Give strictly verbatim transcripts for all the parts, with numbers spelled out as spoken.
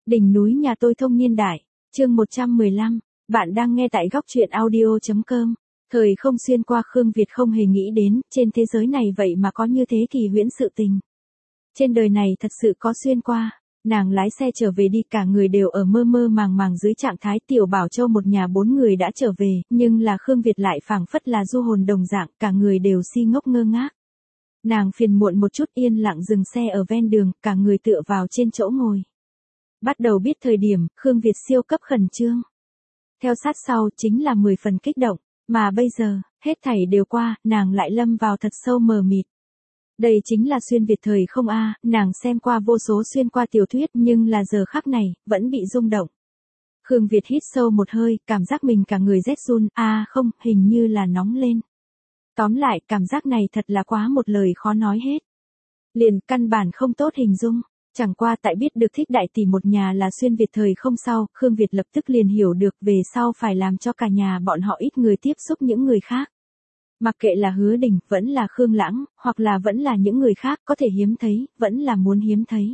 Đỉnh núi nhà tôi thông niên đại, chương một trăm mười lăm, bạn đang nghe tại góc truyện audio.com. Thời không xuyên qua Khương Việt không hề nghĩ đến, trên thế giới này vậy mà có như thế kỳ huyễn sự tình. Trên đời này thật sự có xuyên qua, nàng lái xe trở về đi, cả người đều ở mơ mơ màng màng dưới trạng thái Tiểu Bảo Châu một nhà bốn người đã trở về, nhưng là Khương Việt lại phảng phất là du hồn đồng dạng, cả người đều si ngốc ngơ ngác. Nàng phiền muộn một chút, yên lặng dừng xe ở ven đường, cả người tựa vào trên chỗ ngồi. Bắt đầu biết thời điểm, Khương Việt siêu cấp khẩn trương. Theo sát sau chính là mười phần kích động, mà bây giờ, hết thảy đều qua, nàng lại lâm vào thật sâu mờ mịt. Đây chính là xuyên Việt thời không a, nàng xem qua vô số xuyên qua tiểu thuyết nhưng là giờ khắc này, vẫn bị rung động. Khương Việt hít sâu một hơi, cảm giác mình cả người rét run, a à, không, hình như là nóng lên. Tóm lại, cảm giác này thật là quá một lời khó nói hết. Liền căn bản không tốt hình dung. Chẳng qua tại biết được Thích đại tỷ một nhà là xuyên Việt thời không sau, Khương Việt lập tức liền hiểu được về sau phải làm cho cả nhà bọn họ ít người tiếp xúc những người khác. Mặc kệ là Hứa Đình, vẫn là Khương Lãng, hoặc là vẫn là những người khác có thể hiếm thấy, vẫn là muốn hiếm thấy.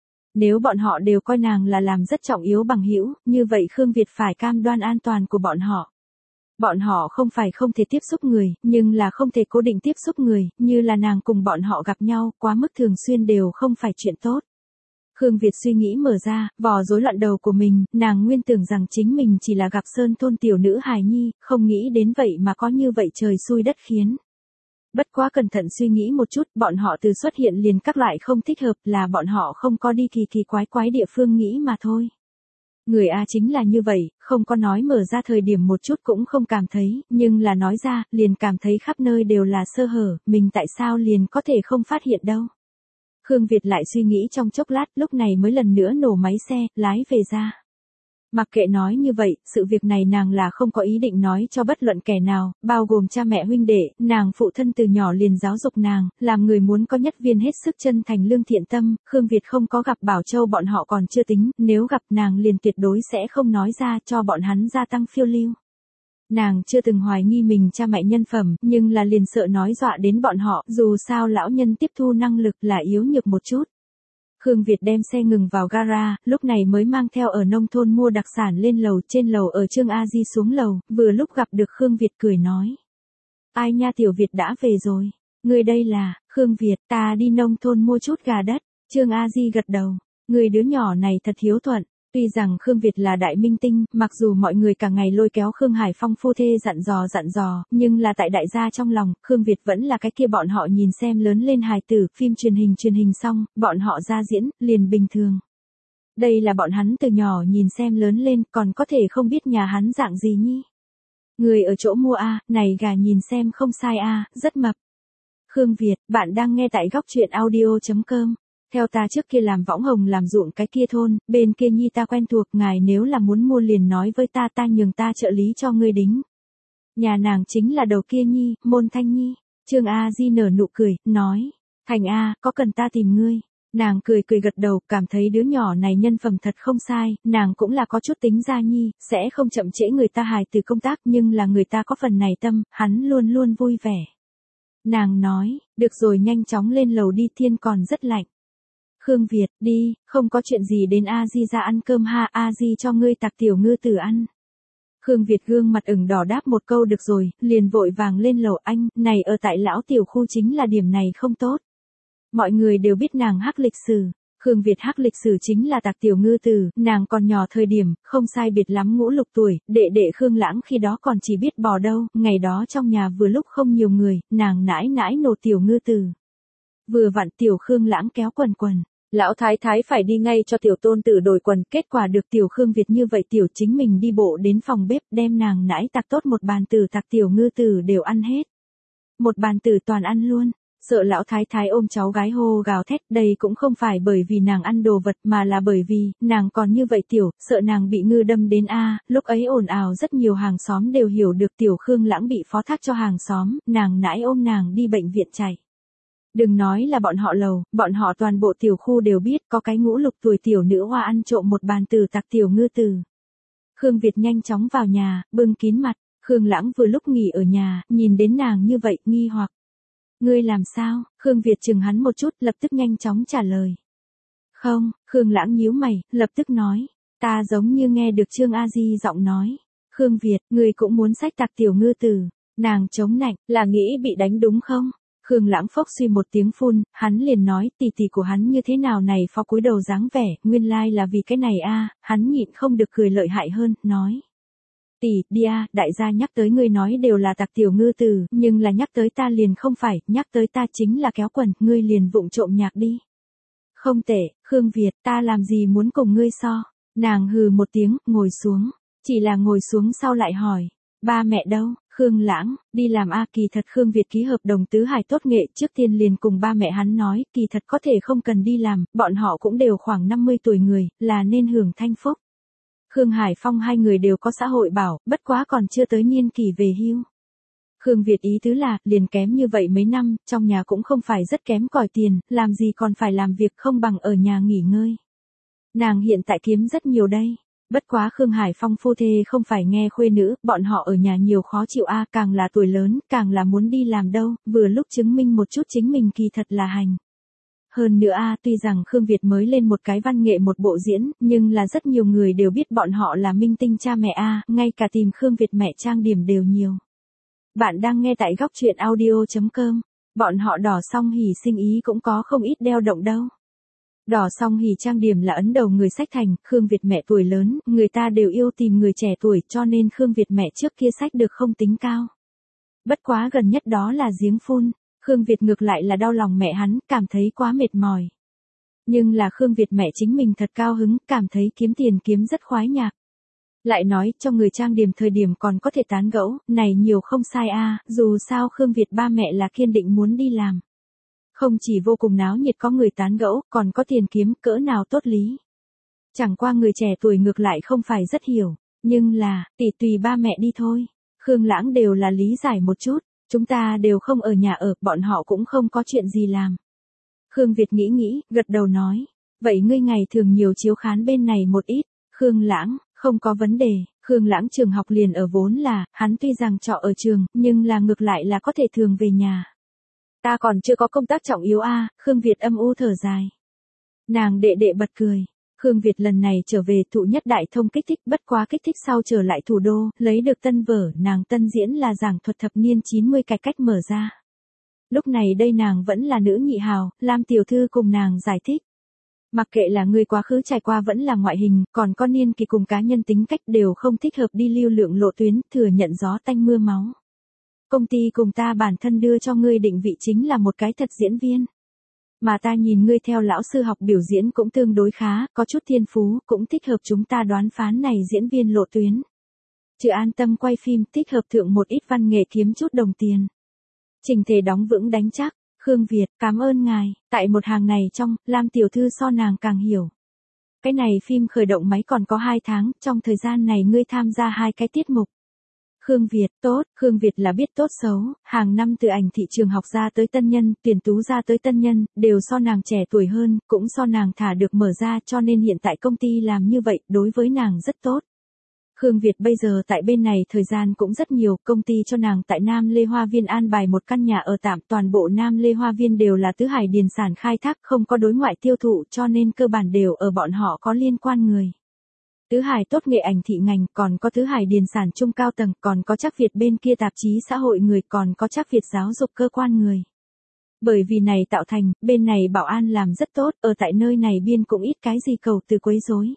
Nếu bọn họ đều coi nàng là làm rất trọng yếu bằng hữu, như vậy Khương Việt phải cam đoan an toàn của bọn họ. Bọn họ không phải không thể tiếp xúc người, nhưng là không thể cố định tiếp xúc người, như là nàng cùng bọn họ gặp nhau, quá mức thường xuyên đều không phải chuyện tốt. Khương Việt suy nghĩ mở ra, vò rối loạn đầu của mình, nàng nguyên tưởng rằng chính mình chỉ là gặp sơn thôn tiểu nữ hài nhi, không nghĩ đến vậy mà có như vậy trời xui đất khiến. Bất quá cẩn thận suy nghĩ một chút, bọn họ từ xuất hiện liền các loại không thích hợp, là bọn họ không có đi kỳ kỳ quái quái địa phương nghĩ mà thôi. Người A chính là như vậy, không có nói mở ra thời điểm một chút cũng không cảm thấy, nhưng là nói ra, liền cảm thấy khắp nơi đều là sơ hở, mình tại sao liền có thể không phát hiện đâu. Khương Việt lại suy nghĩ trong chốc lát, lúc này mới lần nữa nổ máy xe, lái về ra. Mặc kệ nói như vậy, sự việc này nàng là không có ý định nói cho bất luận kẻ nào, bao gồm cha mẹ huynh đệ, nàng phụ thân từ nhỏ liền giáo dục nàng, làm người muốn có nhất viên hết sức chân thành lương thiện tâm, Khương Việt không có gặp Bảo Châu bọn họ còn chưa tính, nếu gặp nàng liền tuyệt đối sẽ không nói ra cho bọn hắn gia tăng phiêu lưu. Nàng chưa từng hoài nghi mình cha mẹ nhân phẩm, nhưng là liền sợ nói dọa đến bọn họ, dù sao lão nhân tiếp thu năng lực là yếu nhược một chút. Khương Việt đem xe ngừng vào gara, lúc này mới mang theo ở nông thôn mua đặc sản lên lầu, trên lầu ở Trương A Di xuống lầu, vừa lúc gặp được Khương Việt cười nói. Ai nha, Tiểu Việt đã về rồi, người đây là, Khương Việt, ta đi nông thôn mua chút gà đất, Trương A Di gật đầu, người đứa nhỏ này thật hiếu thuận. Tuy rằng Khương Việt là đại minh tinh, mặc dù mọi người cả ngày lôi kéo Khương Hải Phong phu thê dặn dò dặn dò, nhưng là tại đại gia trong lòng, Khương Việt vẫn là cái kia bọn họ nhìn xem lớn lên hài tử, phim truyền hình truyền hình xong, bọn họ ra diễn, liền bình thường. Đây là bọn hắn từ nhỏ nhìn xem lớn lên, còn có thể không biết nhà hắn dạng gì nhi. Người ở chỗ mua a, này gà nhìn xem không sai a, rất mập. Khương Việt, bạn đang nghe tại góc truyện audio.com. Theo ta trước kia làm võng hồng làm ruộng cái kia thôn, bên kia nhi ta quen thuộc, ngài nếu là muốn mua liền nói với ta, ta nhường ta trợ lý cho ngươi đính. Nhà nàng chính là đầu kia nhi, Môn Thanh Nhi. Trương A Di nở nụ cười, nói, Thành A, có cần ta tìm ngươi? Nàng cười cười gật đầu, cảm thấy đứa nhỏ này nhân phẩm thật không sai, nàng cũng là có chút tính ra nhi, sẽ không chậm trễ người ta hài từ công tác, nhưng là người ta có phần này tâm, hắn luôn luôn vui vẻ. Nàng nói, được rồi, nhanh chóng lên lầu đi, thiên còn rất lạnh. Khương Việt, đi, không có chuyện gì, đến A Di ra ăn cơm ha, A Di cho ngươi tạc tiểu ngư tử ăn. Khương Việt gương mặt ửng đỏ đáp một câu được rồi, liền vội vàng lên lầu, anh, này ở tại lão tiểu khu chính là điểm này không tốt. Mọi người đều biết nàng hắc lịch sử, Khương Việt hắc lịch sử chính là tạc tiểu ngư tử, nàng còn nhỏ thời điểm, không sai biệt lắm ngũ lục tuổi, đệ đệ Khương Lãng khi đó còn chỉ biết bò đâu, ngày đó trong nhà vừa lúc không nhiều người, nàng nãi nãi nổ tiểu ngư tử. Vừa vặn tiểu Khương Lãng kéo quần quần. Lão thái thái phải đi ngay cho tiểu tôn tử đổi quần, kết quả được tiểu Khương Việt như vậy, tiểu chính mình đi bộ đến phòng bếp, đem nàng nãi tạc tốt một bàn tử tạc tiểu ngư tử đều ăn hết. Một bàn tử toàn ăn luôn, sợ lão thái thái ôm cháu gái hô gào thét, đây cũng không phải bởi vì nàng ăn đồ vật mà là bởi vì, nàng còn như vậy tiểu, sợ nàng bị ngư đâm đến a. Lúc ấy ồn ào rất nhiều hàng xóm đều hiểu được tiểu Khương Lãng bị phó thác cho hàng xóm, nàng nãi ôm nàng đi bệnh viện chạy. Đừng nói là bọn họ lầu, bọn họ toàn bộ tiểu khu đều biết có cái ngũ lục tuổi tiểu nữ hoa ăn trộm một bàn tử tạc tiểu ngư tử. Khương Việt nhanh chóng vào nhà, bưng kín mặt, Khương Lãng vừa lúc nghỉ ở nhà, nhìn đến nàng như vậy, nghi hoặc. Ngươi làm sao? Khương Việt chừng hắn một chút, lập tức nhanh chóng trả lời. Không, Khương Lãng nhíu mày, lập tức nói. Ta giống như nghe được Trương A Di giọng nói. Khương Việt, ngươi cũng muốn xách tạc tiểu ngư tử. Nàng chống nạnh, là nghĩ bị đánh đúng không? Khương Lãng phốc suy một tiếng phun, hắn liền nói, tỷ tỷ của hắn như thế nào này phó cúi đầu dáng vẻ, nguyên lai là vì cái này a, hắn nhịn không được cười lợi hại hơn, nói. Tỷ, đi a, đại gia nhắc tới ngươi nói đều là tạc tiểu ngư tử, nhưng là nhắc tới ta liền không phải, nhắc tới ta chính là kéo quần, ngươi liền vụng trộm nhạc đi. Không tệ, Khương Việt, ta làm gì muốn cùng ngươi so. Nàng hừ một tiếng, ngồi xuống. Chỉ là ngồi xuống sau lại hỏi. Ba mẹ đâu? Khương Lãng, đi làm a. Kỳ thật Khương Việt ký hợp đồng tứ hải tốt nghệ trước tiên liền cùng ba mẹ hắn nói, kỳ thật có thể không cần đi làm, bọn họ cũng đều khoảng năm mươi tuổi người, là nên hưởng thanh phúc. Khương Hải Phong hai người đều có xã hội bảo, bất quá còn chưa tới niên kỳ về hưu. Khương Việt ý tứ là, liền kém như vậy mấy năm, trong nhà cũng không phải rất kém cỏi tiền, làm gì còn phải làm việc không bằng ở nhà nghỉ ngơi. Nàng hiện tại kiếm rất nhiều đây. Bất quá Khương Hải Phong phu thê không phải nghe khuê nữ, bọn họ ở nhà nhiều khó chịu a, càng là tuổi lớn, càng là muốn đi làm đâu, vừa lúc chứng minh một chút chính mình kỳ thật là hành. Hơn nữa a, tuy rằng Khương Việt mới lên một cái văn nghệ một bộ diễn, nhưng là rất nhiều người đều biết bọn họ là minh tinh cha mẹ a, ngay cả tìm Khương Việt mẹ trang điểm đều nhiều. Bạn đang nghe tại góc truyện audio chấm com, bọn họ Đỏ Song Hỉ sinh ý cũng có không ít đeo động đâu. Đỏ Song Hỉ trang điểm là ấn đầu người sách thành, Khương Việt mẹ tuổi lớn, người ta đều yêu tìm người trẻ tuổi cho nên Khương Việt mẹ trước kia sách được không tính cao. Bất quá gần nhất đó là giếng phun, Khương Việt ngược lại là đau lòng mẹ hắn, cảm thấy quá mệt mỏi. Nhưng là Khương Việt mẹ chính mình thật cao hứng, cảm thấy kiếm tiền kiếm rất khoái nhạc. Lại nói, cho người trang điểm thời điểm còn có thể tán gẫu, này nhiều không sai a, dù sao Khương Việt ba mẹ là kiên định muốn đi làm. Không chỉ vô cùng náo nhiệt có người tán gẫu, còn có tiền kiếm cỡ nào tốt lý. Chẳng qua người trẻ tuổi ngược lại không phải rất hiểu, nhưng là, tỷ tùy ba mẹ đi thôi. Khương Lãng đều là lý giải một chút, chúng ta đều không ở nhà ở, bọn họ cũng không có chuyện gì làm. Khương Việt nghĩ nghĩ, gật đầu nói, vậy ngươi ngày thường nhiều chiếu khán bên này một ít. Khương Lãng, không có vấn đề, Khương Lãng trường học liền ở vốn là, hắn tuy rằng trọ ở trường, nhưng là ngược lại là có thể thường về nhà. Ta còn chưa có công tác trọng yếu a, à, Khương Việt âm u thở dài. Nàng đệ đệ bật cười. Khương Việt lần này trở về thụ nhất đại thông kích thích, bất quá kích thích sau trở lại thủ đô, lấy được tân vở, nàng tân diễn là giảng thuật thập niên chín mươi cải cách mở ra. Lúc này đây nàng vẫn là nữ nhị hào, Lam tiểu thư cùng nàng giải thích. Mặc kệ là người quá khứ trải qua vẫn là ngoại hình, còn con niên kỳ cùng cá nhân tính cách đều không thích hợp đi lưu lượng lộ tuyến, thừa nhận gió tanh mưa máu. Công ty cùng ta bản thân đưa cho ngươi định vị chính là một cái thật diễn viên. Mà ta nhìn ngươi theo lão sư học biểu diễn cũng tương đối khá, có chút thiên phú, cũng thích hợp chúng ta đoán phán này diễn viên lộ tuyến. Chứ an tâm quay phim, thích hợp thượng một ít văn nghệ kiếm chút đồng tiền. Trình thể đóng vững đánh chắc. Khương Việt, cảm ơn ngài, tại một hàng này trong, Lam tiểu thư so nàng càng hiểu. Cái này phim khởi động máy còn có hai tháng, trong thời gian này ngươi tham gia hai cái tiết mục. Khương Việt, tốt, Khương Việt là biết tốt xấu, hàng năm từ ảnh thị trường học ra tới tân nhân, tuyển tú ra tới tân nhân, đều so nàng trẻ tuổi hơn, cũng so nàng thả được mở ra cho nên hiện tại công ty làm như vậy, đối với nàng rất tốt. Khương Việt bây giờ tại bên này thời gian cũng rất nhiều, công ty cho nàng tại Nam Lê Hoa Viên an bài một căn nhà ở tạm, toàn bộ Nam Lê Hoa Viên đều là tứ hải điền sản khai thác, không có đối ngoại tiêu thụ cho nên cơ bản đều ở bọn họ có liên quan người. Tứ hải tốt nghệ ảnh thị ngành, còn có tứ hải điền sản trung cao tầng, còn có Trác Việt bên kia tạp chí xã hội người, còn có Trác Việt giáo dục cơ quan người. Bởi vì này tạo thành, bên này bảo an làm rất tốt, ở tại nơi này biên cũng ít cái gì cầu từ quấy rối.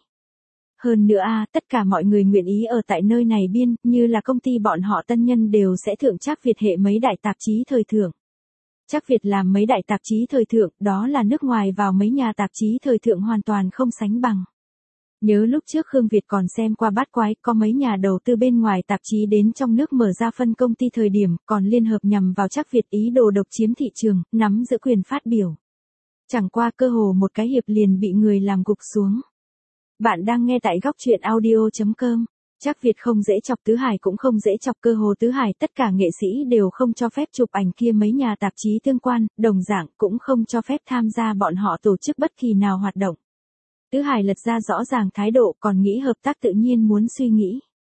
Hơn nữa a, tất cả mọi người nguyện ý ở tại nơi này biên, như là công ty bọn họ tân nhân đều sẽ thượng Trác Việt hệ mấy đại tạp chí thời thượng. Trác Việt làm mấy đại tạp chí thời thượng, đó là nước ngoài vào mấy nhà tạp chí thời thượng hoàn toàn không sánh bằng. Nhớ lúc trước Khương Việt còn xem qua bát quái, có mấy nhà đầu tư bên ngoài tạp chí đến trong nước mở ra phân công ty thời điểm, còn liên hợp nhằm vào Trác Việt ý đồ độc chiếm thị trường, nắm giữ quyền phát biểu. Chẳng qua cơ hồ một cái hiệp liền bị người làm gục xuống. Bạn đang nghe tại góc truyện audio chấm com. Trác Việt không dễ chọc, Tứ Hải cũng không dễ chọc, cơ hồ Tứ Hải tất cả nghệ sĩ đều không cho phép chụp ảnh kia mấy nhà tạp chí tương quan, đồng dạng cũng không cho phép tham gia bọn họ tổ chức bất kỳ nào hoạt động. Tứ Hải lật ra rõ ràng thái độ, còn nghĩ hợp tác tự nhiên muốn suy nghĩ.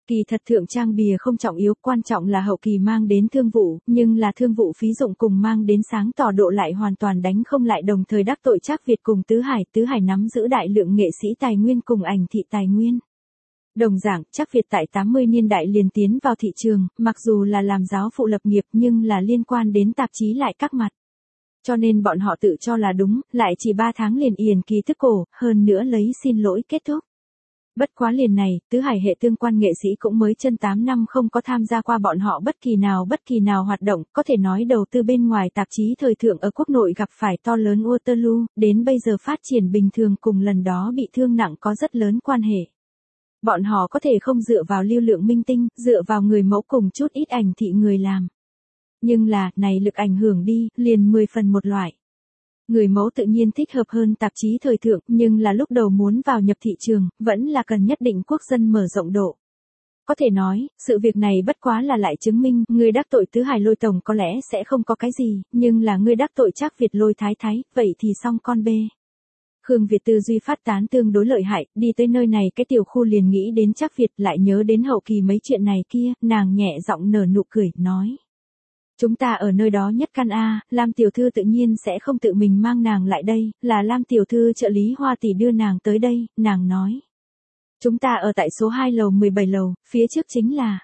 Kỳ thật thượng trang bìa không trọng yếu, quan trọng là hậu kỳ mang đến thương vụ, nhưng là thương vụ phí dụng cùng mang đến sáng tỏ độ lại hoàn toàn đánh không lại, đồng thời đắc tội Trác Việt cùng Tứ Hải, Tứ Hải nắm giữ đại lượng nghệ sĩ tài nguyên cùng ảnh thị tài nguyên. Đồng dạng, Trác Việt tại tám mươi niên đại liền tiến vào thị trường, mặc dù là làm giáo phụ lập nghiệp nhưng là liên quan đến tạp chí lại các mặt. Cho nên bọn họ tự cho là đúng, lại chỉ ba tháng liền yền kỳ thức cổ, hơn nữa lấy xin lỗi kết thúc. Bất quá liền này, Tứ Hải hệ tương quan nghệ sĩ cũng mới chân tám năm không có tham gia qua bọn họ bất kỳ nào bất kỳ nào hoạt động, có thể nói đầu tư bên ngoài tạp chí thời thượng ở quốc nội gặp phải to lớn Waterloo, đến bây giờ phát triển bình thường cùng lần đó bị thương nặng có rất lớn quan hệ. Bọn họ có thể không dựa vào lưu lượng minh tinh, dựa vào người mẫu cùng chút ít ảnh thị người làm. Nhưng là, này lực ảnh hưởng đi, liền mười phần một loại. Người mẫu tự nhiên thích hợp hơn tạp chí thời thượng, nhưng là lúc đầu muốn vào nhập thị trường, vẫn là cần nhất định quốc dân mở rộng độ. Có thể nói, sự việc này bất quá là lại chứng minh, người đắc tội Tứ Hải Lôi tổng có lẽ sẽ không có cái gì, nhưng là người đắc tội Trác Việt Lôi thái thái, vậy thì xong con bê. Khương Việt tư duy phát tán tương đối lợi hại, đi tới nơi này cái tiểu khu liền nghĩ đến Trác Việt, lại nhớ đến hậu kỳ mấy chuyện này kia, nàng nhẹ giọng nở nụ cười, nói. Chúng ta ở nơi đó nhất căn A, Lam tiểu thư tự nhiên sẽ không tự mình mang nàng lại đây, là Lam tiểu thư trợ lý Hoa tỷ đưa nàng tới đây, nàng nói. Chúng ta ở tại số hai lầu mười bảy lầu, phía trước chính là.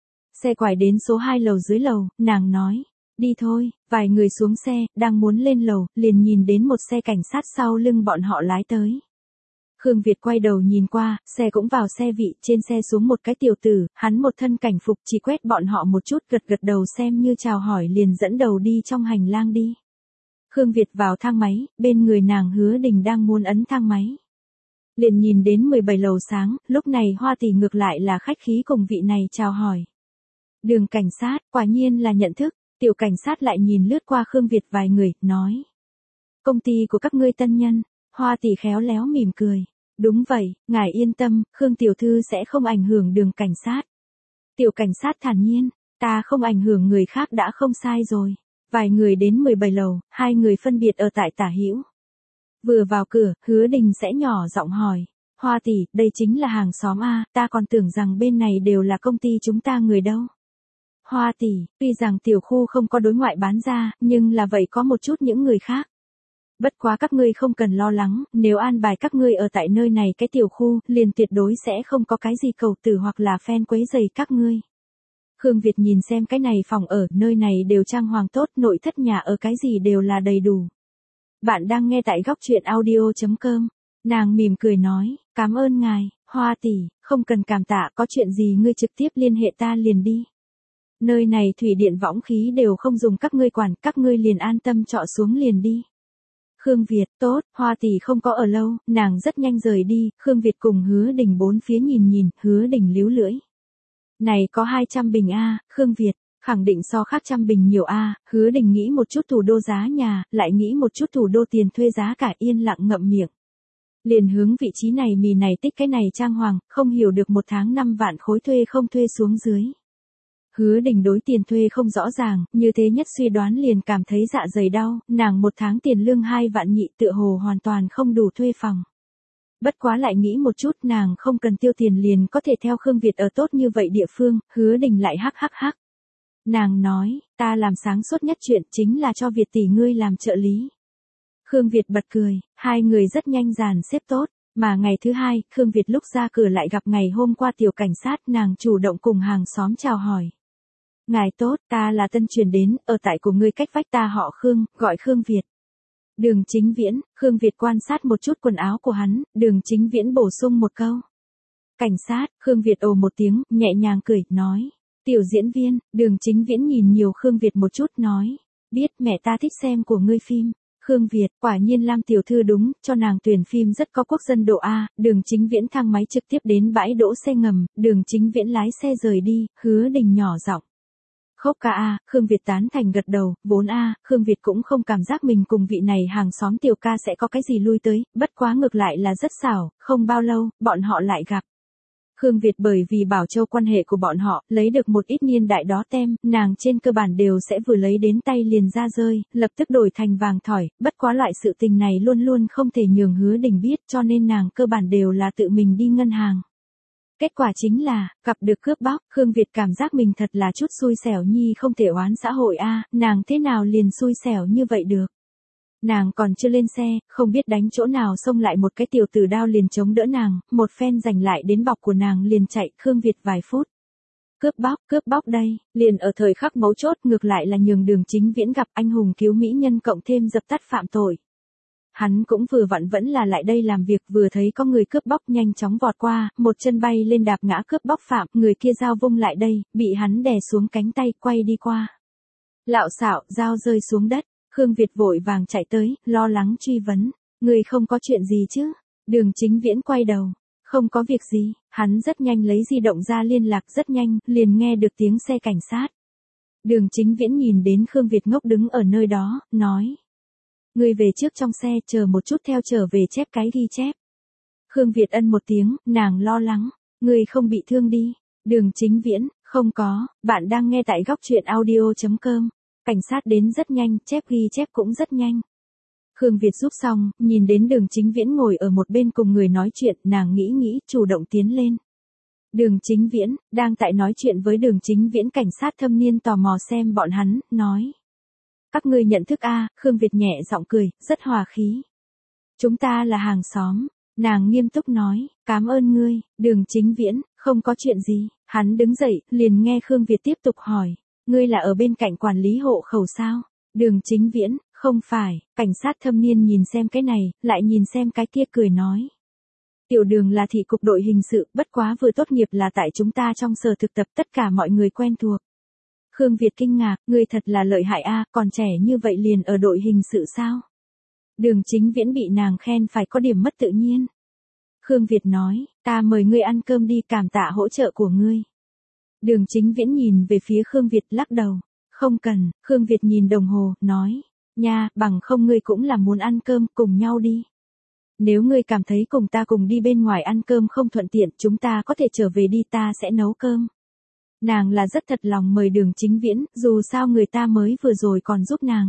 Xe quải đến số hai lầu dưới lầu, nàng nói. Đi thôi, vài người xuống xe, đang muốn lên lầu, liền nhìn đến một xe cảnh sát sau lưng bọn họ lái tới. Khương Việt quay đầu nhìn qua, xe cũng vào xe vị, trên xe xuống một cái tiểu tử, hắn một thân cảnh phục chỉ quét bọn họ một chút, gật gật đầu xem như chào hỏi liền dẫn đầu đi trong hành lang đi. Khương Việt vào thang máy, bên người nàng Hứa Đình đang muốn ấn thang máy. Liền nhìn đến mười bảy lầu sáng, lúc này Hoa tỷ ngược lại là khách khí cùng vị này chào hỏi. Đường cảnh sát, quả nhiên là nhận thức, tiểu cảnh sát lại nhìn lướt qua Khương Việt vài người, nói. Công ty của các ngươi tân nhân, Hoa tỷ khéo léo mỉm cười. Đúng vậy, ngài yên tâm, Khương tiểu thư sẽ không ảnh hưởng đường cảnh sát. Tiểu cảnh sát thản nhiên, ta không ảnh hưởng người khác đã không sai rồi. Vài người đến mười bảy lầu, hai người phân biệt ở tại tả hữu. Vừa vào cửa, Hứa Đình sẽ nhỏ giọng hỏi. Hoa tỷ, đây chính là hàng xóm A, ta còn tưởng rằng bên này đều là công ty chúng ta người đâu. Hoa tỷ, tuy rằng tiểu khu không có đối ngoại bán ra, nhưng là vậy có một chút những người khác. Bất quá các ngươi không cần lo lắng, nếu an bài các ngươi ở tại nơi này cái tiểu khu, liền tuyệt đối sẽ không có cái gì cầu tử hoặc là fan quấy rầy các ngươi. Khương Việt nhìn xem cái này phòng ở, nơi này đều trang hoàng tốt, nội thất nhà ở cái gì đều là đầy đủ. Bạn đang nghe tại góc truyện audio chấm com. Nàng mỉm cười nói, cảm ơn ngài, Hoa tỷ, không cần cảm tạ, có chuyện gì ngươi trực tiếp liên hệ ta liền đi. Nơi này thủy điện võng khí đều không dùng các ngươi quản, các ngươi liền an tâm trọ xuống liền đi. Khương Việt, tốt, Hoa tỷ không có ở lâu, nàng rất nhanh rời đi, Khương Việt cùng Hứa Đình bốn phía nhìn nhìn, Hứa Đình líu lưỡi. Này có hai trăm bình A, Khương Việt, khẳng định so khác trăm bình nhiều A, Hứa Đình nghĩ một chút thủ đô giá nhà, lại nghĩ một chút thủ đô tiền thuê giá cả, yên lặng ngậm miệng. Liền hướng vị trí này mì này tích cái này trang hoàng, không hiểu được một tháng năm vạn khối thuê không thuê xuống dưới. Hứa Đình đối tiền thuê không rõ ràng, như thế nhất suy đoán liền cảm thấy dạ dày đau, nàng một tháng tiền lương hai vạn nhị tựa hồ hoàn toàn không đủ thuê phòng. Bất quá lại nghĩ một chút nàng không cần tiêu tiền liền có thể theo Khương Việt ở tốt như vậy địa phương, Hứa Đình lại hắc hắc hắc. Nàng nói, ta làm sáng suốt nhất chuyện chính là cho Việt tỷ ngươi làm trợ lý. Khương Việt bật cười, hai người rất nhanh dàn xếp tốt. Mà ngày thứ hai, Khương Việt lúc ra cửa lại gặp ngày hôm qua tiểu cảnh sát, nàng chủ động cùng hàng xóm chào hỏi. Ngài tốt, ta là tân truyền đến, ở tại của ngươi cách vách ta họ Khương, gọi Khương Việt. Đường Chính Viễn, Khương Việt quan sát một chút quần áo của hắn, Đường Chính Viễn bổ sung một câu. Cảnh sát, Khương Việt ồ một tiếng, nhẹ nhàng cười, nói. Tiểu diễn viên, Đường Chính Viễn nhìn nhiều Khương Việt một chút, nói. Biết mẹ ta thích xem của ngươi phim. Khương Việt, quả nhiên Lam tiểu thư đúng, cho nàng tuyển phim rất có quốc dân độ A, Đường Chính Viễn thang máy trực tiếp đến bãi đỗ xe ngầm, Đường Chính Viễn lái xe rời đi, Hứa Đình nhỏ giọng. Khốc ca A, Khương Việt tán thành gật đầu, vốn A, Khương Việt cũng không cảm giác mình cùng vị này hàng xóm tiểu ca sẽ có cái gì lui tới, bất quá ngược lại là rất xảo, không bao lâu, bọn họ lại gặp. Khương Việt bởi vì Bảo Châu quan hệ của bọn họ, lấy được một ít niên đại đó tem, nàng trên cơ bản đều sẽ vừa lấy đến tay liền ra rơi, lập tức đổi thành vàng thỏi, bất quá loại sự tình này luôn luôn không thể nhường Hứa Đình biết cho nên nàng cơ bản đều là tự mình đi ngân hàng. Kết quả chính là, gặp được cướp bóc, Khương Việt cảm giác mình thật là chút xui xẻo nhi không thể oán xã hội a, nàng thế nào liền xui xẻo như vậy được. Nàng còn chưa lên xe, không biết đánh chỗ nào xông lại một cái tiểu tử đao liền chống đỡ nàng, một phen giành lại đến bọc của nàng liền chạy, Khương Việt vài phút. Cướp bóc, cướp bóc đây, liền ở thời khắc mấu chốt ngược lại là nhường Đường Chính Viễn gặp anh hùng cứu mỹ nhân cộng thêm dập tắt phạm tội. Hắn cũng vừa vặn vẫn là lại đây làm việc vừa thấy có người cướp bóc nhanh chóng vọt qua, một chân bay lên đạp ngã cướp bóc phạm, người kia dao vung lại đây, bị hắn đè xuống cánh tay quay đi qua. Lạo xạo, dao rơi xuống đất, Khương Việt vội vàng chạy tới, lo lắng truy vấn, người không có chuyện gì chứ? Đường Chính Viễn quay đầu, không có việc gì, hắn rất nhanh lấy di động ra liên lạc rất nhanh, liền nghe được tiếng xe cảnh sát. Đường Chính Viễn nhìn đến Khương Việt ngốc đứng ở nơi đó, nói. Người về trước trong xe chờ một chút theo trở về chép cái ghi chép. Khương Việt ân một tiếng, nàng lo lắng, người không bị thương đi. Đường Chính Viễn, không có, bạn đang nghe tại góc truyện audio chấm com. Cảnh sát đến rất nhanh, chép ghi chép cũng rất nhanh. Khương Việt giúp xong, nhìn đến Đường Chính Viễn ngồi ở một bên cùng người nói chuyện, nàng nghĩ nghĩ, chủ động tiến lên. Đường Chính Viễn, đang tại nói chuyện với Đường Chính Viễn cảnh sát thâm niên tò mò xem bọn hắn, nói. Các ngươi nhận thức a? Khương Việt nhẹ giọng cười, rất hòa khí. Chúng ta là hàng xóm, nàng nghiêm túc nói, cảm ơn ngươi, Đường Chính Viễn, không có chuyện gì, hắn đứng dậy, liền nghe Khương Việt tiếp tục hỏi, ngươi là ở bên cạnh quản lý hộ khẩu sao? Đường Chính Viễn, không phải, cảnh sát thâm niên nhìn xem cái này, lại nhìn xem cái kia cười nói. Tiểu Đường là thị cục đội hình sự, bất quá vừa tốt nghiệp là tại chúng ta trong sở thực tập tất cả mọi người quen thuộc. Khương Việt kinh ngạc, ngươi thật là lợi hại a, còn trẻ như vậy liền ở đội hình sự sao? Đường Chính Viễn bị nàng khen phải có điểm mất tự nhiên. Khương Việt nói, ta mời ngươi ăn cơm đi, cảm tạ hỗ trợ của ngươi. Đường Chính Viễn nhìn về phía Khương Việt lắc đầu, không cần. Khương Việt nhìn đồng hồ, nói, nha, bằng không ngươi cũng là muốn ăn cơm, cùng nhau đi. Nếu ngươi cảm thấy cùng ta cùng đi bên ngoài ăn cơm không thuận tiện, chúng ta có thể trở về đi, ta sẽ nấu cơm. Nàng là rất thật lòng mời Đường Chính Viễn, dù sao người ta mới vừa rồi còn giúp nàng.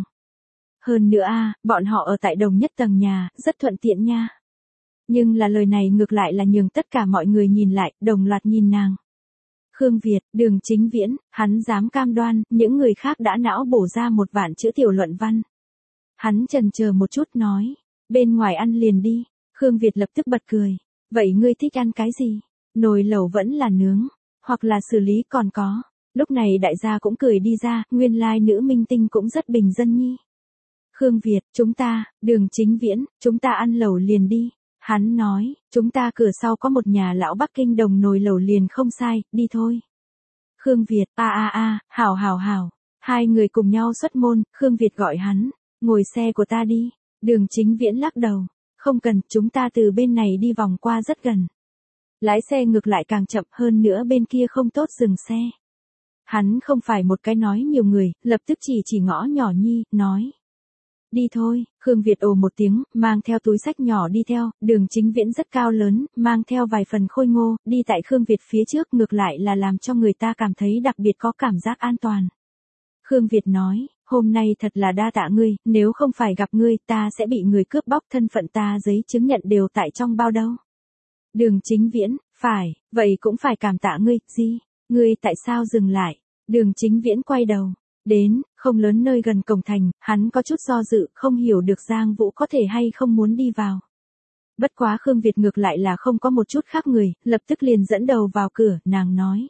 Hơn nữa a, bọn họ ở tại đồng nhất tầng nhà, rất thuận tiện nha. Nhưng là lời này ngược lại là nhường tất cả mọi người nhìn lại, đồng loạt nhìn nàng. Khương Việt, Đường Chính Viễn, hắn dám cam đoan, những người khác đã não bổ ra một vạn chữ tiểu luận văn. Hắn chần chờ một chút nói, bên ngoài ăn liền đi. Khương Việt lập tức bật cười, vậy ngươi thích ăn cái gì? Nồi lẩu vẫn là nướng, hoặc là xử lý còn có. Lúc này đại gia cũng cười đi ra, nguyên lai nữ minh tinh cũng rất bình dân nhi. Khương Việt, chúng ta, Đường Chính Viễn, chúng ta ăn lẩu liền đi. Hắn nói, chúng ta cửa sau có một nhà lão Bắc Kinh đồng nồi lẩu liền không sai, đi thôi. Khương Việt, a a a, hảo hảo hảo. Hai người cùng nhau xuất môn, Khương Việt gọi hắn, ngồi xe của ta đi. Đường Chính Viễn lắc đầu, không cần, chúng ta từ bên này đi vòng qua rất gần. Lái xe ngược lại càng chậm, hơn nữa bên kia không tốt dừng xe. Hắn không phải một cái nói nhiều người, lập tức chỉ chỉ ngõ nhỏ nhi, nói. Đi thôi. Khương Việt ồ một tiếng, mang theo túi xách nhỏ đi theo. Đường Chính Viễn rất cao lớn, mang theo vài phần khôi ngô, đi tại Khương Việt phía trước ngược lại là làm cho người ta cảm thấy đặc biệt có cảm giác an toàn. Khương Việt nói, hôm nay thật là đa tạ ngươi, nếu không phải gặp ngươi ta sẽ bị người cướp bóc, thân phận ta giấy chứng nhận đều tại trong bao đâu. Đường Chính Viễn, phải, vậy cũng phải cảm tạ ngươi, gì? Ngươi tại sao dừng lại? Đường Chính Viễn quay đầu, đến, không lớn nơi gần cổng thành, hắn có chút do dự, không hiểu được Giang Vũ có thể hay không muốn đi vào. Bất quá Khương Việt ngược lại là không có một chút khác người, lập tức liền dẫn đầu vào cửa, nàng nói.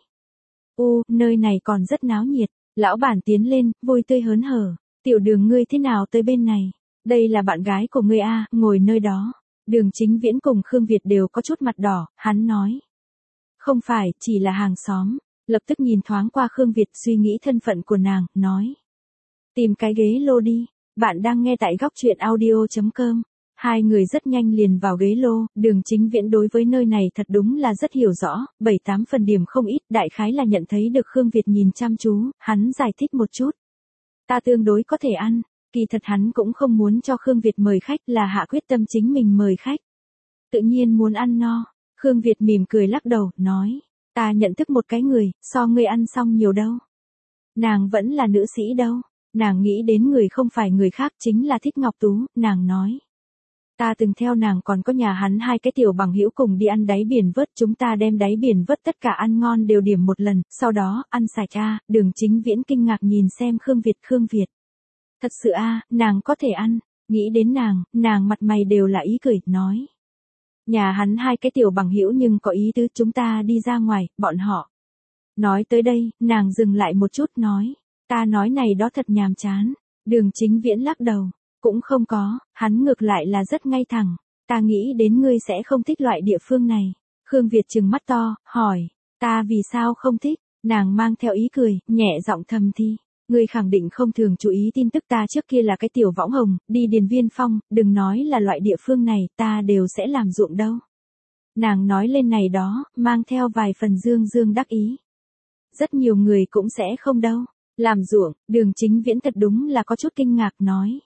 U, nơi này còn rất náo nhiệt, lão bản tiến lên, vui tươi hớn hở, Tiểu Đường ngươi thế nào tới bên này? Đây là bạn gái của ngươi a, ngồi nơi đó. Đường Chính Viễn cùng Khương Việt đều có chút mặt đỏ, hắn nói. Không phải, chỉ là hàng xóm. Lập tức nhìn thoáng qua Khương Việt, suy nghĩ thân phận của nàng, nói. Tìm cái ghế lô đi, bạn đang nghe tại góc truyện audio chấm com. Hai người rất nhanh liền vào ghế lô, Đường Chính Viễn đối với nơi này thật đúng là rất hiểu rõ, bảy tám phần điểm không ít, đại khái là nhận thấy được Khương Việt nhìn chăm chú, hắn giải thích một chút. Ta tương đối có thể ăn, kỳ thật hắn cũng không muốn cho Khương Việt mời khách, là hạ quyết tâm chính mình mời khách. Tự nhiên muốn ăn no, Khương Việt mỉm cười lắc đầu, nói. Ta nhận thức một cái người, so ngươi ăn xong nhiều đâu. Nàng vẫn là nữ sĩ đâu. Nàng nghĩ đến người không phải người khác, chính là Thích Ngọc Tú, nàng nói. Ta từng theo nàng còn có nhà hắn hai cái tiểu bằng hữu cùng đi ăn đáy biển vớt, chúng ta đem đáy biển vớt tất cả ăn ngon đều điểm một lần, sau đó, ăn sạch a. Đường Chính Viễn kinh ngạc nhìn xem Khương Việt, Khương Việt. Thật sự a, nàng có thể ăn, nghĩ đến nàng, nàng mặt mày đều là ý cười, nói. Nhà hắn hai cái tiểu bằng hữu nhưng có ý tứ, chúng ta đi ra ngoài, bọn họ. Nói tới đây, nàng dừng lại một chút nói, ta nói này đó thật nhàm chán. Đường Chính Viễn lắc đầu, cũng không có, hắn ngược lại là rất ngay thẳng, ta nghĩ đến ngươi sẽ không thích loại địa phương này. Khương Việt trừng mắt to, hỏi, ta vì sao không thích, nàng mang theo ý cười, nhẹ giọng thầm thi, ngươi khẳng định không thường chú ý tin tức, ta trước kia là cái tiểu võng hồng, đi Điền Viên Phong, đừng nói là loại địa phương này, ta đều sẽ làm ruộng đâu. Nàng nói lên này đó, mang theo vài phần dương dương đắc ý. Rất nhiều người cũng sẽ không đâu. Làm ruộng, Đường Chính Viễn thật đúng là có chút kinh ngạc nói.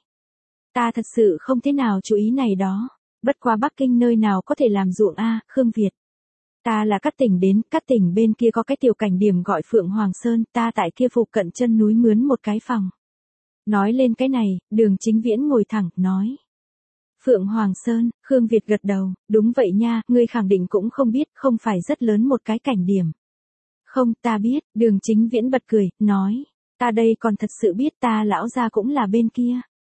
Ta thật sự không thế nào chú ý này đó. Bất quá Bắc Kinh nơi nào có thể làm ruộng a, Khương Việt. Ta là các tỉnh đến, các tỉnh bên kia có cái tiểu cảnh điểm gọi Phượng Hoàng Sơn, ta tại kia phụ cận chân núi mướn một cái phòng. Nói lên cái này, Đường Chính Viễn ngồi thẳng, nói. Phượng Hoàng Sơn, Khương Việt gật đầu, đúng vậy nha, ngươi khẳng định cũng không biết, không phải rất lớn một cái cảnh điểm. Không, ta biết, Đường Chính Viễn bật cười, nói. Ta đây còn thật sự biết, ta lão gia cũng là bên kia.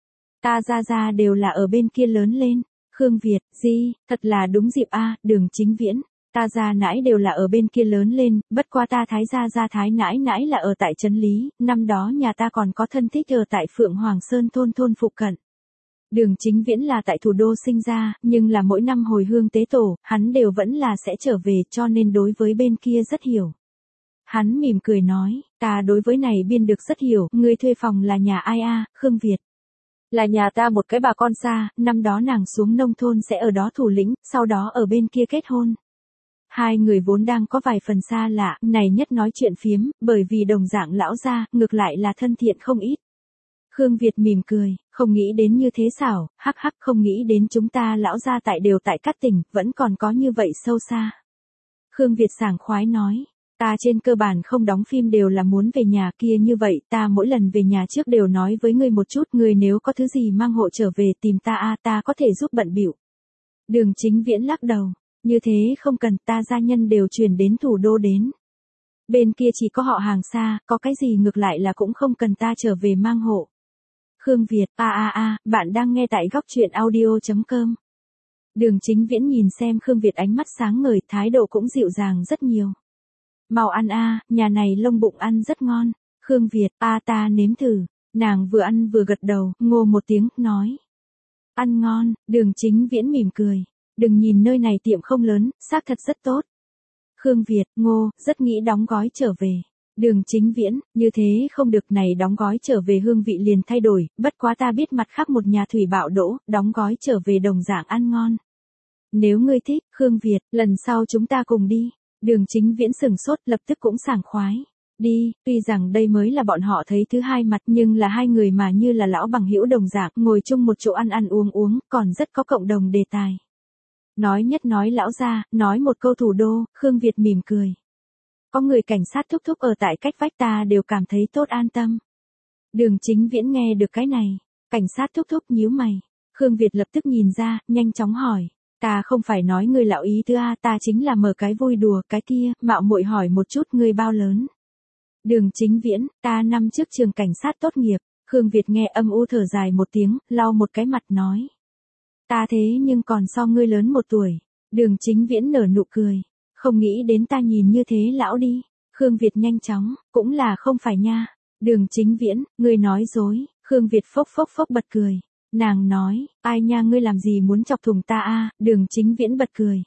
Ta gia gia đều là ở bên kia lớn lên. Khương Việt, gì, thật là đúng dịp a. Đường Chính Viễn, ta gia nãi đều là ở bên kia lớn lên, bất qua ta thái gia gia thái nãi nãi là ở tại Trấn Lý, năm đó nhà ta còn có thân thích ở tại Phượng Hoàng Sơn thôn thôn phụ cận. Đường Chính Viễn là tại thủ đô sinh ra, nhưng là mỗi năm hồi hương tế tổ, hắn đều vẫn là sẽ trở về, cho nên đối với bên kia rất hiểu. Hắn mỉm cười nói, ta đối với này biên được rất hiểu, ngươi thuê phòng là nhà ai a, Khương Việt. Là nhà ta một cái bà con xa, năm đó nàng xuống nông thôn sẽ ở đó thủ lĩnh, sau đó ở bên kia kết hôn. Hai người vốn đang có vài phần xa lạ, này nhất nói chuyện phiếm, bởi vì đồng dạng lão gia, ngược lại là thân thiện không ít. Khương Việt mỉm cười, không nghĩ đến như thế xảo, hắc hắc không nghĩ đến chúng ta lão gia tại đều tại các tỉnh, vẫn còn có như vậy sâu xa. Khương Việt sảng khoái nói. Ta trên cơ bản không đóng phim đều là muốn về nhà kia như vậy, ta mỗi lần về nhà trước đều nói với ngươi một chút, ngươi nếu có thứ gì mang hộ trở về tìm ta a, ta có thể giúp bận bịu. Đường Chính Viễn lắc đầu, như thế không cần, ta gia nhân đều chuyển đến thủ đô đến. Bên kia chỉ có họ hàng xa, có cái gì ngược lại là cũng không cần ta trở về mang hộ. Khương Việt, a a a, bạn đang nghe tại góc truyện audio chấm com. Đường Chính Viễn nhìn xem Khương Việt ánh mắt sáng ngời, thái độ cũng dịu dàng rất nhiều. Mau ăn a, nhà này lông bụng ăn rất ngon. Khương Việt, a ta nếm thử. Nàng vừa ăn vừa gật đầu, ngô một tiếng, nói. Ăn ngon, Đường Chính Viễn mỉm cười. Đừng nhìn nơi này tiệm không lớn, xác thật rất tốt. Khương Việt, ngô, rất nghĩ đóng gói trở về. Đường Chính Viễn, như thế không được, này đóng gói trở về hương vị liền thay đổi, bất quá ta biết mặt khác một nhà thủy bạo đỗ, đóng gói trở về đồng dạng ăn ngon. Nếu ngươi thích, Khương Việt, lần sau chúng ta cùng đi. Đường Chính Viễn sừng sốt, lập tức cũng sảng khoái. Đi, tuy rằng đây mới là bọn họ thấy thứ hai mặt, nhưng là hai người mà như là lão bằng hữu đồng dạng, ngồi chung một chỗ ăn ăn uống uống, còn rất có cộng đồng đề tài. Nói nhất nói lão gia, nói một câu thủ đô, Khương Việt mỉm cười. Có người cảnh sát thúc thúc ở tại cách vách ta đều cảm thấy tốt an tâm. Đường Chính Viễn nghe được cái này, cảnh sát thúc thúc nhíu mày. Khương Việt lập tức nhìn ra, nhanh chóng hỏi. Ta không phải nói ngươi lão ý thứ a, ta chính là mở cái vui đùa, cái kia, mạo muội hỏi một chút ngươi bao lớn. Đường Chính Viễn, ta năm trước trường cảnh sát tốt nghiệp. Khương Việt nghe âm u thở dài một tiếng, lau một cái mặt nói. Ta thế nhưng còn so ngươi lớn một tuổi. Đường Chính Viễn nở nụ cười. Không nghĩ đến ta nhìn như thế lão đi. Khương Việt nhanh chóng, cũng là không phải nha. Đường Chính Viễn, ngươi nói dối. Khương Việt phốc phốc phốc bật cười. Nàng nói, ai nha ngươi làm gì muốn chọc thùng ta a? Đường Chính Viễn bật cười.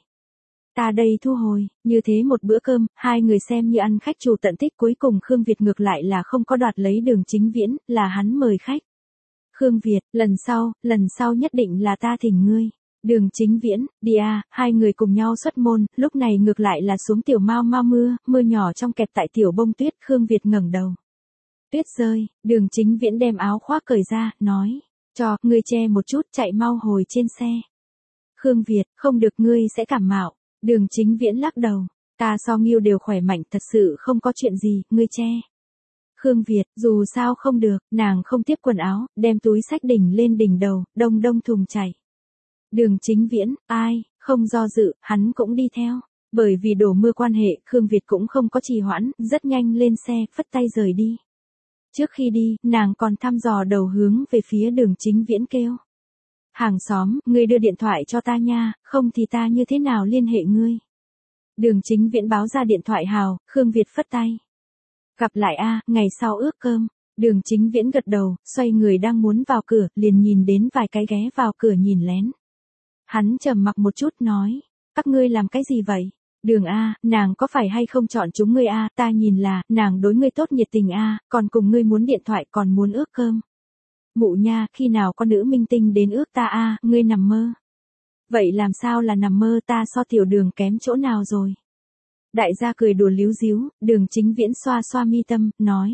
Ta đây thu hồi, như thế một bữa cơm, hai người xem như ăn khách chủ tận thích, cuối cùng Khương Việt ngược lại là không có đoạt lấy Đường Chính Viễn, là hắn mời khách. Khương Việt, lần sau, lần sau nhất định là ta thỉnh ngươi. Đường Chính Viễn, đi a, hai người cùng nhau xuất môn, lúc này ngược lại là xuống tiểu mau mau mưa, mưa nhỏ trong kẹp tại tiểu bông tuyết, Khương Việt ngẩng đầu. Tuyết rơi, Đường Chính Viễn đem áo khoác cởi ra, nói. Cho, ngươi che một chút, chạy mau hồi trên xe. Khương Việt, không được, ngươi sẽ cảm mạo. Đường Chính Viễn lắc đầu. Ta so Nghiêu đều khỏe mạnh, thật sự không có chuyện gì, ngươi che. Khương Việt, dù sao không được, nàng không tiếp quần áo, đem túi xách đỉnh lên đỉnh đầu, đông đông thùng chảy. Đường Chính Viễn, ai, không do dự, hắn cũng đi theo. Bởi vì đổ mưa quan hệ, Khương Việt cũng không có trì hoãn, rất nhanh lên xe, phất tay rời đi. Trước khi đi, nàng còn thăm dò đầu hướng về phía Đường Chính Viễn kêu. Hàng xóm, ngươi đưa điện thoại cho ta nha, không thì ta như thế nào liên hệ ngươi. Đường Chính Viễn báo ra điện thoại hào, Khương Việt phất tay. Gặp lại a, ngày sau ước cơm. Đường Chính Viễn gật đầu, xoay người đang muốn vào cửa, liền nhìn đến vài cái ghé vào cửa nhìn lén. Hắn trầm mặc một chút nói, các ngươi làm cái gì vậy? Đường a, nàng có phải hay không chọn chúng ngươi a, ta nhìn là, nàng đối ngươi tốt nhiệt tình a, còn cùng ngươi muốn điện thoại còn muốn ước cơm. Mụ nha, khi nào có nữ minh tinh đến ước ta a, ngươi nằm mơ. Vậy làm sao là nằm mơ, ta so tiểu Đường kém chỗ nào rồi? Đại gia cười đùa líu díu, Đường Chính Viễn xoa xoa mi tâm, nói.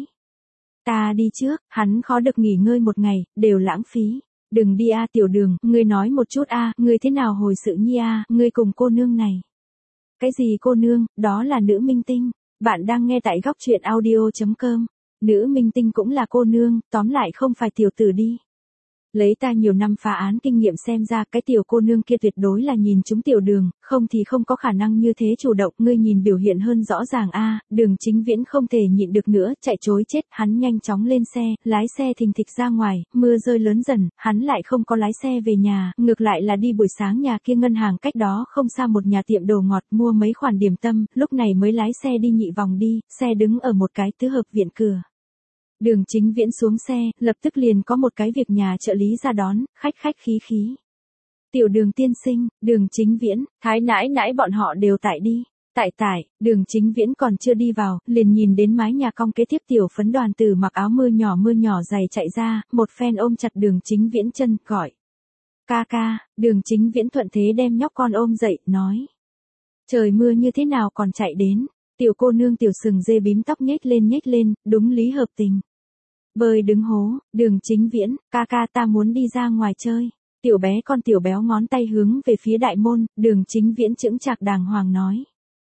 Ta đi trước, hắn khó được nghỉ ngơi một ngày, đều lãng phí. Đừng đi a tiểu Đường, ngươi nói một chút a, ngươi thế nào hồi sự nhi a, ngươi cùng cô nương này. Cái gì cô nương, đó là nữ minh tinh. Bạn đang nghe tại góc truyện audio chấm com. Nữ minh tinh cũng là cô nương, tóm lại không phải tiểu tử đi. Lấy ta nhiều năm phá án kinh nghiệm xem ra cái tiểu cô nương kia tuyệt đối là nhìn chúng tiểu Đường, không thì không có khả năng như thế chủ động, ngươi nhìn biểu hiện hơn rõ ràng a. Đường Chính Viễn không thể nhịn được nữa, chạy trối chết, hắn nhanh chóng lên xe, lái xe thình thịch ra ngoài, mưa rơi lớn dần, hắn lại không có lái xe về nhà, ngược lại là đi buổi sáng nhà kia ngân hàng cách đó không xa một nhà tiệm đồ ngọt, mua mấy khoản điểm tâm, lúc này mới lái xe đi nhị vòng đi, xe đứng ở một cái tứ hợp viện cửa. Đường Chính Viễn xuống xe, lập tức liền có một cái việc nhà trợ lý ra đón, khách khách khí khí. Tiểu Đường tiên sinh, Đường Chính Viễn, thái nãi nãi bọn họ đều tại đi. Tại tại, Đường Chính Viễn còn chưa đi vào, liền nhìn đến mái nhà cong kế tiếp tiểu phấn đoàn tử mặc áo mưa nhỏ mưa nhỏ dày chạy ra, một phen ôm chặt Đường Chính Viễn chân, gọi. Ca ca, Đường Chính Viễn thuận thế đem nhóc con ôm dậy, nói. Trời mưa như thế nào còn chạy đến. Tiểu cô nương tiểu sừng dê bím tóc nhếch lên nhếch lên, đúng lý hợp tình. Bơi đứng hố, Đường Chính Viễn, ca ca ta muốn đi ra ngoài chơi. Tiểu bé con tiểu béo ngón tay hướng về phía đại môn, Đường Chính Viễn chững chạc đàng hoàng nói.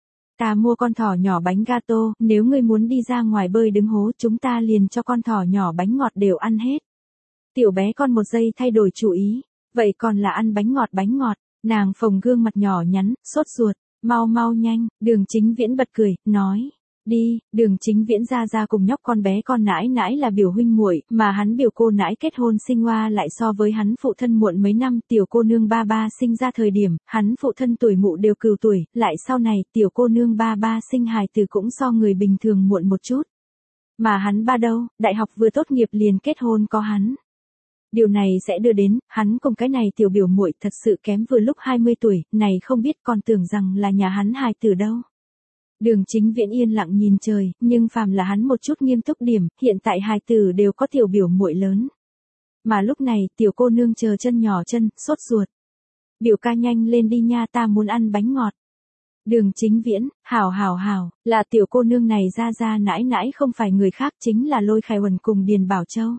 Ta mua con thỏ nhỏ bánh gato, nếu ngươi muốn đi ra ngoài bơi đứng hố chúng ta liền cho con thỏ nhỏ bánh ngọt đều ăn hết. Tiểu bé con một giây thay đổi chủ ý, vậy còn là ăn bánh ngọt bánh ngọt, nàng phồng gương mặt nhỏ nhắn, sốt ruột. Mau mau nhanh, Đường Chính Viễn bật cười, nói. Đi, Đường Chính Viễn ra ra cùng nhóc con bé con nãi nãi là biểu huynh muội, mà hắn biểu cô nãi kết hôn sinh hoa lại so với hắn phụ thân muộn mấy năm, tiểu cô nương ba ba sinh ra thời điểm, hắn phụ thân tuổi mụ đều cừu tuổi, lại sau này, tiểu cô nương ba ba sinh hài tử cũng so người bình thường muộn một chút. Mà hắn ba đâu, đại học vừa tốt nghiệp liền kết hôn có hắn. Điều này sẽ đưa đến, hắn cùng cái này tiểu biểu muội thật sự kém vừa lúc hai mươi tuổi, này không biết còn tưởng rằng là nhà hắn hài tử đâu. Đường Chính Viễn yên lặng nhìn trời, nhưng phàm là hắn một chút nghiêm túc điểm, hiện tại hài tử đều có tiểu biểu muội lớn. Mà lúc này, tiểu cô nương chờ chân nhỏ chân, sốt ruột. Biểu ca nhanh lên đi nha, ta muốn ăn bánh ngọt. Đường Chính Viễn, hảo hảo hảo, là tiểu cô nương này ra ra nãi nãi không phải người khác chính là Lôi Khải Huẩn cùng Điền Bảo Châu.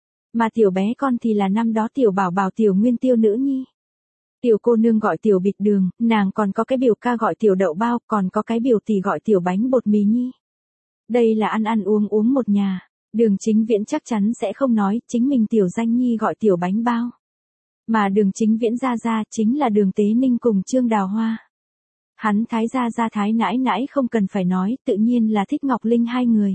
Mà tiểu bé con thì là năm đó tiểu bảo bảo tiểu nguyên tiêu nữ nhi. Tiểu cô nương gọi tiểu bịt đường, nàng còn có cái biểu ca gọi tiểu đậu bao, còn có cái biểu tỷ gọi tiểu bánh bột mì nhi. Đây là ăn ăn uống uống một nhà. Đường Chính Viễn chắc chắn sẽ không nói, chính mình tiểu danh nhi gọi tiểu bánh bao. Mà Đường Chính Viễn ra ra chính là Đường Tế Ninh cùng Trương Đào Hoa. Hắn thái ra ra thái nãi nãi không cần phải nói, tự nhiên là thích Ngọc Linh hai người.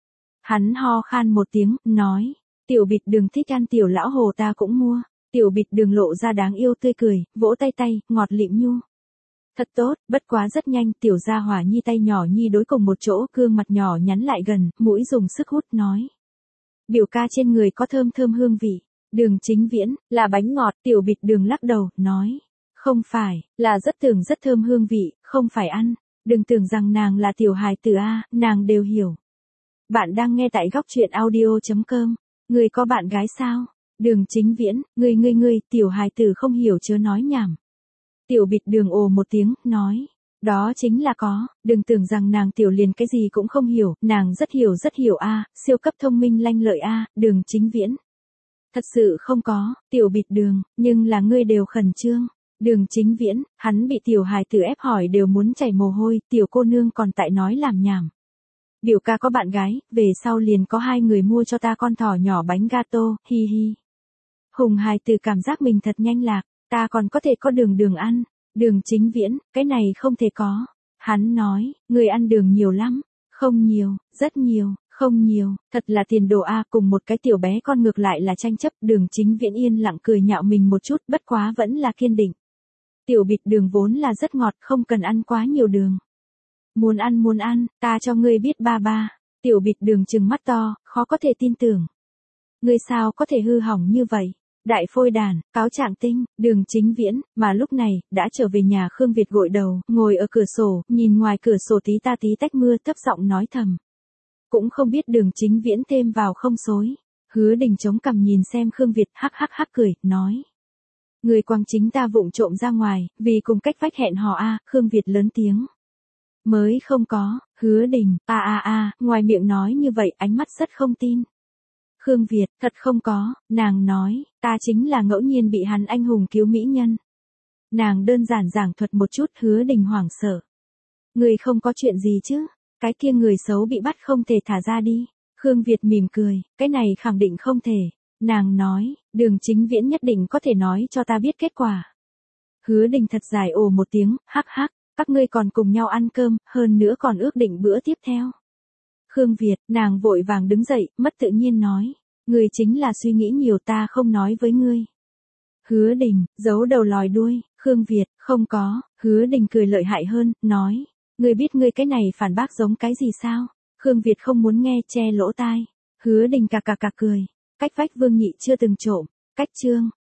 Hắn ho khan một tiếng, nói. Tiểu Bịt Đường thích ăn tiểu lão hồ ta cũng mua. Tiểu Bịt Đường lộ ra đáng yêu tươi cười, vỗ tay tay, ngọt lịm nhu. Thật tốt, bất quá rất nhanh, tiểu gia hỏa nhi tay nhỏ nhi đối cùng một chỗ, gương mặt nhỏ nhắn lại gần, mũi dùng sức hút nói. Biểu ca trên người có thơm thơm hương vị. Đường Chính Viễn, là bánh ngọt, Tiểu Bịt Đường lắc đầu, nói. Không phải, là rất tưởng rất thơm hương vị, không phải ăn. Đừng tưởng rằng nàng là tiểu hài tử A, nàng đều hiểu. Bạn đang nghe tại góc truyện audio chấm com. Người có bạn gái sao? Đường Chính Viễn, ngươi ngươi ngươi, tiểu hài tử không hiểu chớ nói nhảm. Tiểu Bịt Đường ồ một tiếng, nói. Đó chính là có, đừng tưởng rằng nàng tiểu liền cái gì cũng không hiểu, nàng rất hiểu rất hiểu a, siêu cấp thông minh lanh lợi a, Đường Chính Viễn. Thật sự không có, Tiểu Bịt Đường, nhưng là ngươi đều khẩn trương. Đường Chính Viễn, hắn bị tiểu hài tử ép hỏi đều muốn chảy mồ hôi, tiểu cô nương còn tại nói làm nhảm. Biểu ca có bạn gái, về sau liền có hai người mua cho ta con thỏ nhỏ bánh gato, hi hi. Hùng hài tử cảm giác mình thật nhanh lạc, Ta còn có thể có đường đường ăn. Đường Chính Viễn, cái này không thể có. Hắn nói, người ăn đường nhiều lắm. Không nhiều, rất nhiều, không nhiều, thật là tiền đồ a. Cùng một cái tiểu bé con ngược lại là tranh chấp. Đường Chính Viễn yên lặng cười nhạo mình một chút, bất quá vẫn là kiên định. Tiểu bịt đường vốn là rất ngọt, không cần ăn quá nhiều đường. Muốn ăn muốn ăn, ta cho ngươi biết ba ba. Tiểu bịt đường trừng mắt to, khó có thể tin tưởng. Ngươi sao có thể hư hỏng như vậy? Đại phôi đàn, cáo trạng tinh, Đường Chính Viễn, mà lúc này, đã trở về nhà Khương Việt gội đầu, ngồi ở cửa sổ, nhìn ngoài cửa sổ tí ta tí tách mưa thấp giọng nói thầm. Cũng không biết Đường Chính Viễn thêm vào không xối. Hứa Đình chống cằm nhìn xem Khương Việt hắc hắc hắc cười, nói. Người quang chính ta vụng trộm ra ngoài, vì cùng cách vách hẹn hò a. Khương Việt lớn tiếng. Mới không có, Hứa Đình, a a a, ngoài miệng nói như vậy ánh mắt rất không tin. Khương Việt, thật không có, nàng nói, ta chính là ngẫu nhiên bị hắn anh hùng cứu mỹ nhân. Nàng đơn giản giảng thuật một chút. Hứa Đình hoảng sợ. Người không có chuyện gì chứ, cái kia người xấu bị bắt không thể thả ra đi. Khương Việt mỉm cười, cái này khẳng định không thể. Nàng nói, Đường Chính Viễn nhất định có thể nói cho ta biết kết quả. Hứa Đình thật dài ồ một tiếng, hắc hắc, các ngươi còn cùng nhau ăn cơm, hơn nữa còn ước định bữa tiếp theo. Khương Việt, nàng vội vàng đứng dậy, mất tự nhiên nói. Ngươi chính là suy nghĩ nhiều, ta không nói với ngươi. Hứa Đình, giấu đầu lòi đuôi. Khương Việt, không có. Hứa Đình cười lợi hại hơn, nói. Ngươi biết ngươi cái này phản bác giống cái gì sao? Khương Việt không muốn nghe, che lỗ tai. Hứa Đình cà cà cà cười. Cách vách Vương Nhị chưa từng trộm. Cách chương.